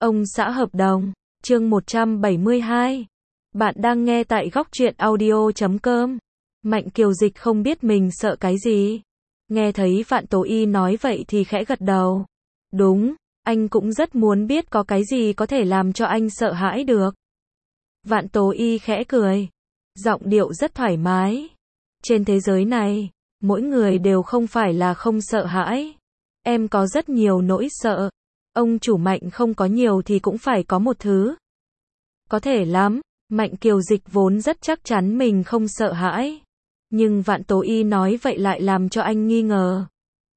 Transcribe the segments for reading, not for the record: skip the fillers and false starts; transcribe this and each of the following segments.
Ông xã hợp đồng, chương 172. Bạn đang nghe tại góc truyện audio.com. Mạnh Kiều Dịch không biết mình sợ cái gì. Nghe thấy Vạn Tố Y nói vậy thì khẽ gật đầu. Đúng, anh cũng rất muốn biết có cái gì có thể làm cho anh sợ hãi được. Vạn Tố Y khẽ cười. Giọng điệu rất thoải mái. Trên thế giới này, mỗi người đều không phải là không sợ hãi. Em có rất nhiều nỗi sợ. Ông chủ Mạnh không có nhiều thì cũng phải có một thứ. Có thể lắm, Mạnh Kiều Dịch vốn rất chắc chắn mình không sợ hãi. Nhưng Vạn Tố Y nói vậy lại làm cho anh nghi ngờ.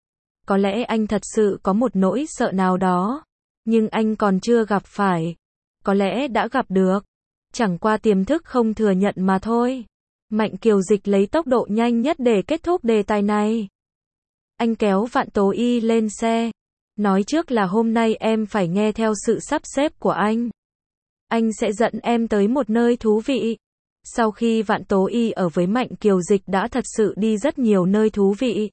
Có lẽ anh thật sự có một nỗi sợ nào đó. Nhưng anh còn chưa gặp phải. Có lẽ đã gặp được. Chẳng qua tiềm thức không thừa nhận mà thôi. Mạnh Kiều Dịch lấy tốc độ nhanh nhất để kết thúc đề tài này. Anh kéo Vạn Tố Y lên xe. Nói trước là hôm nay em phải nghe theo sự sắp xếp của anh. Anh sẽ dẫn em tới một nơi thú vị. Sau khi Vạn Tố Y ở với Mạnh Kiều Dịch đã thật sự đi rất nhiều nơi thú vị.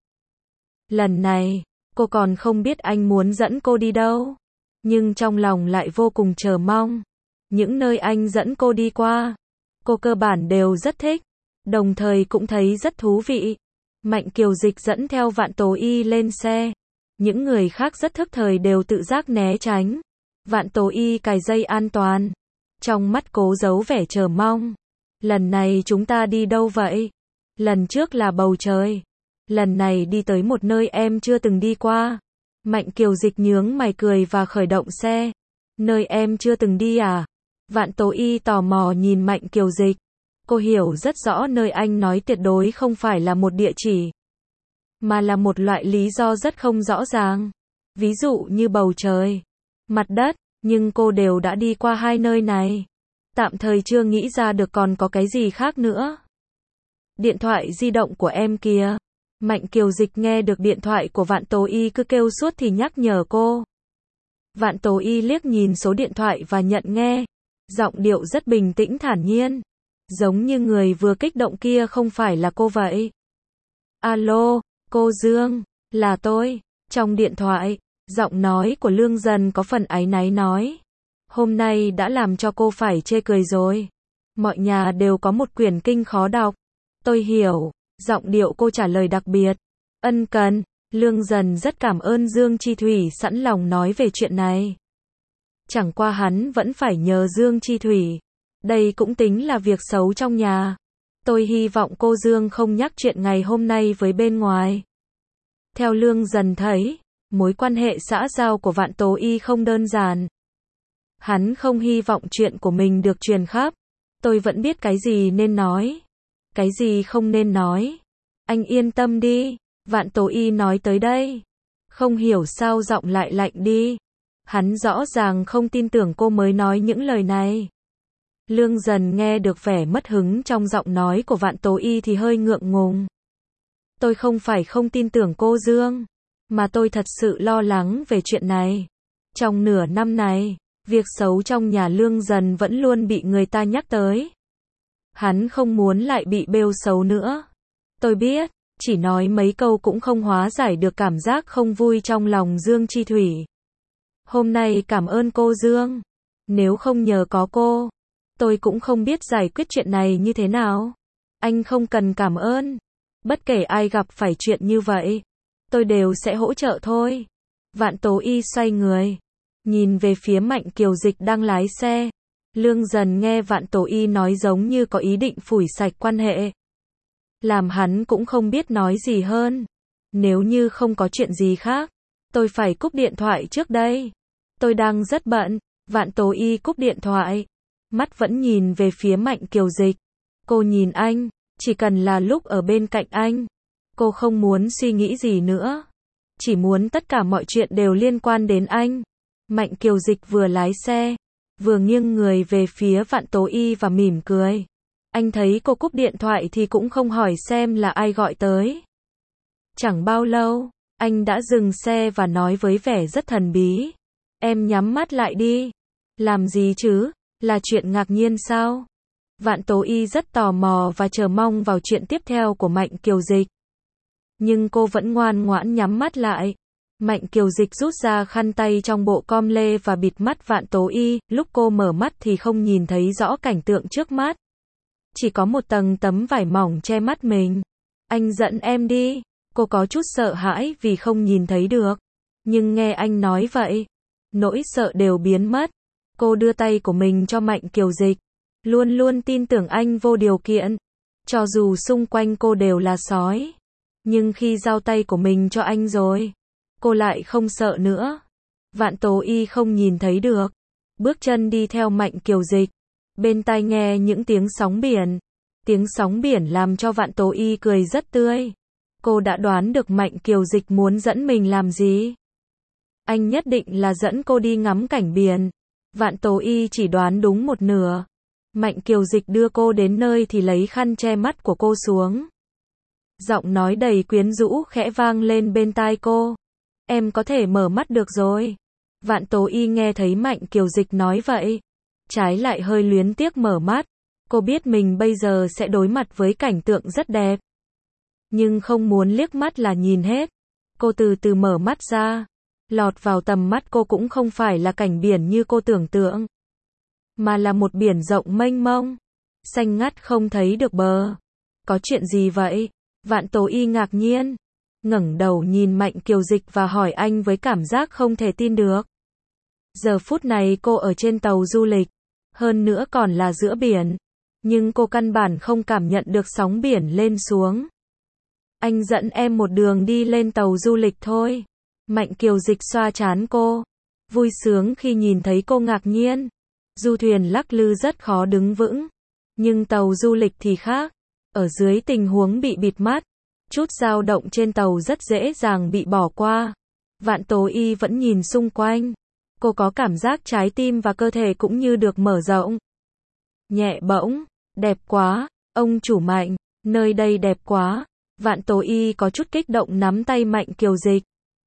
Lần này, cô còn không biết anh muốn dẫn cô đi đâu. Nhưng trong lòng lại vô cùng chờ mong. Những nơi anh dẫn cô đi qua, cô cơ bản đều rất thích. Đồng thời cũng thấy rất thú vị. Mạnh Kiều Dịch dẫn theo Vạn Tố Y lên xe. Những người khác rất thức thời đều tự giác né tránh. Vạn Tố Y cài dây an toàn. Trong mắt cố giấu vẻ chờ mong. Lần này chúng ta đi đâu vậy? Lần trước là bầu trời. Lần này đi tới một nơi em chưa từng đi qua. Mạnh Kiều Dịch nhướng mày cười và khởi động xe. Nơi em chưa từng đi à? Vạn Tố Y tò mò nhìn Mạnh Kiều Dịch. Cô hiểu rất rõ nơi anh nói tuyệt đối không phải là một địa chỉ. Mà là một loại lý do rất không rõ ràng. Ví dụ như bầu trời, mặt đất, nhưng cô đều đã đi qua hai nơi này. Tạm thời chưa nghĩ ra được còn có cái gì khác nữa. Điện thoại di động của em kìa. Mạnh Kiều Dịch nghe được điện thoại của Vạn Tố Y cứ kêu suốt thì nhắc nhở cô. Vạn Tố Y liếc nhìn số điện thoại và nhận nghe. Giọng điệu rất bình tĩnh thản nhiên. Giống như người vừa kích động kia không phải là cô vậy. Alo, cô Dương, là tôi. Trong điện thoại, giọng nói của Lương Dần có phần áy náy nói. Hôm nay đã làm cho cô phải chê cười rồi. Mọi nhà đều có một quyển kinh khó đọc. Tôi hiểu, giọng điệu cô trả lời đặc biệt. Ân cần, Lương Dần rất cảm ơn Dương Chi Thủy sẵn lòng nói về chuyện này. Chẳng qua hắn vẫn phải nhờ Dương Chi Thủy. Đây cũng tính là việc xấu trong nhà. Tôi hy vọng cô Dương không nhắc chuyện ngày hôm nay với bên ngoài. Theo Lương Dần thấy, mối quan hệ xã giao của Vạn Tố Y không đơn giản. Hắn không hy vọng chuyện của mình được truyền khắp. Tôi vẫn biết cái gì nên nói. Cái gì không nên nói. Anh yên tâm đi. Vạn Tố Y nói tới đây. Không hiểu sao giọng lại lạnh đi. Hắn rõ ràng không tin tưởng cô mới nói những lời này. Lương Dần nghe được vẻ mất hứng trong giọng nói của Vạn Tố Y thì hơi ngượng ngùng. Tôi không phải không tin tưởng cô Dương, mà tôi thật sự lo lắng về chuyện này. Trong nửa năm này, việc xấu trong nhà Lương Dần vẫn luôn bị người ta nhắc tới. Hắn không muốn lại bị bêu xấu nữa. Tôi biết, chỉ nói mấy câu cũng không hóa giải được cảm giác không vui trong lòng Dương Chi Thủy. Hôm nay cảm ơn cô Dương. Nếu không nhờ có cô, tôi cũng không biết giải quyết chuyện này như thế nào. Anh không cần cảm ơn. Bất kể ai gặp phải chuyện như vậy, tôi đều sẽ hỗ trợ thôi. Vạn Tố Y xoay người, nhìn về phía Mạnh Kiều Dịch đang lái xe. Lương Dần nghe Vạn Tố Y nói giống như có ý định phủi sạch quan hệ. Làm hắn cũng không biết nói gì hơn. Nếu như không có chuyện gì khác, tôi phải cúp điện thoại trước đây. Tôi đang rất bận. Vạn Tố Y cúp điện thoại. Mắt vẫn nhìn về phía Mạnh Kiều Dịch. Cô nhìn anh, chỉ cần là lúc ở bên cạnh anh. Cô không muốn suy nghĩ gì nữa. Chỉ muốn tất cả mọi chuyện đều liên quan đến anh. Mạnh Kiều Dịch vừa lái xe, vừa nghiêng người về phía Vạn Tố Y và mỉm cười. Anh thấy cô cúp điện thoại thì cũng không hỏi xem là ai gọi tới. Chẳng bao lâu, anh đã dừng xe và nói với vẻ rất thần bí. Em nhắm mắt lại đi. Làm gì chứ? Là chuyện ngạc nhiên sao? Vạn Tố Y rất tò mò và chờ mong vào chuyện tiếp theo của Mạnh Kiều Dịch. Nhưng cô vẫn ngoan ngoãn nhắm mắt lại. Mạnh Kiều Dịch rút ra khăn tay trong bộ com lê và bịt mắt Vạn Tố Y, lúc cô mở mắt thì không nhìn thấy rõ cảnh tượng trước mắt. Chỉ có một tầng tấm vải mỏng che mắt mình. Anh dẫn em đi. Cô có chút sợ hãi vì không nhìn thấy được. Nhưng nghe anh nói vậy, nỗi sợ đều biến mất. Cô đưa tay của mình cho Mạnh Kiều Dịch. Luôn luôn tin tưởng anh vô điều kiện. Cho dù xung quanh cô đều là sói. Nhưng khi giao tay của mình cho anh rồi, cô lại không sợ nữa. Vạn Tố Y không nhìn thấy được. Bước chân đi theo Mạnh Kiều Dịch. Bên tai nghe những tiếng sóng biển. Tiếng sóng biển làm cho Vạn Tố Y cười rất tươi. Cô đã đoán được Mạnh Kiều Dịch muốn dẫn mình làm gì. Anh nhất định là dẫn cô đi ngắm cảnh biển. Vạn Tố Y chỉ đoán đúng một nửa. Mạnh Kiều Dịch đưa cô đến nơi thì lấy khăn che mắt của cô xuống. Giọng nói đầy quyến rũ khẽ vang lên bên tai cô. Em có thể mở mắt được rồi. Vạn Tố Y nghe thấy Mạnh Kiều Dịch nói vậy, trái lại hơi luyến tiếc mở mắt. Cô biết mình bây giờ sẽ đối mặt với cảnh tượng rất đẹp. Nhưng không muốn liếc mắt là nhìn hết. Cô từ từ mở mắt ra. Lọt vào tầm mắt cô cũng không phải là cảnh biển như cô tưởng tượng, mà là một biển rộng mênh mông, xanh ngắt không thấy được bờ. Có chuyện gì vậy? Vạn Tố Y ngạc nhiên, ngẩng đầu nhìn Mạnh Kiều Dịch và hỏi anh với cảm giác không thể tin được. Giờ phút này cô ở trên tàu du lịch, hơn nữa còn là giữa biển, nhưng cô căn bản không cảm nhận được sóng biển lên xuống. Anh dẫn em một đường đi lên tàu du lịch thôi. Mạnh Kiều Dịch xoa trán cô, vui sướng khi nhìn thấy cô ngạc nhiên. Du thuyền lắc lư rất khó đứng vững, nhưng tàu du lịch thì khác. Ở dưới tình huống bị bịt mắt, chút dao động trên tàu rất dễ dàng bị bỏ qua. Vạn Tố Y vẫn nhìn xung quanh. Cô có cảm giác trái tim và cơ thể cũng như được mở rộng. Nhẹ bỗng, đẹp quá, ông chủ Mạnh, nơi đây đẹp quá. Vạn Tố Y có chút kích động nắm tay Mạnh Kiều Dịch.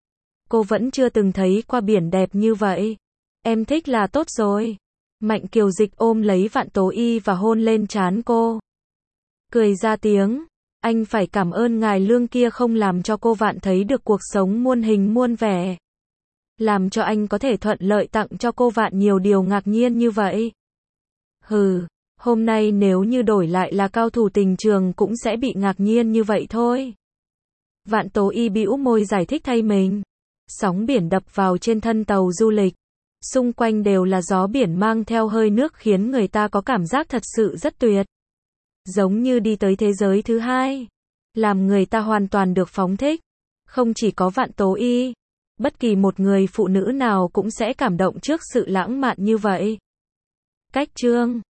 Cô vẫn chưa từng thấy qua biển đẹp như vậy. Em thích là tốt rồi. Mạnh Kiều Dịch ôm lấy Vạn Tố Y và hôn lên trán cô. Cười ra tiếng. Anh phải cảm ơn ngài Lương kia không làm cho cô Vạn thấy được cuộc sống muôn hình muôn vẻ. Làm cho anh có thể thuận lợi tặng cho cô Vạn nhiều điều ngạc nhiên như vậy. Hừ, hôm nay nếu như đổi lại là cao thủ tình trường cũng sẽ bị ngạc nhiên như vậy thôi. Vạn Tố Y bĩu môi giải thích thay mình. Sóng biển đập vào trên thân tàu du lịch. Xung quanh đều là gió biển mang theo hơi nước khiến người ta có cảm giác thật sự rất tuyệt. Giống như đi tới thế giới thứ hai. Làm người ta hoàn toàn được phóng thích. Không chỉ có Vạn Tố Y. Bất kỳ một người phụ nữ nào cũng sẽ cảm động trước sự lãng mạn như vậy. Cách chương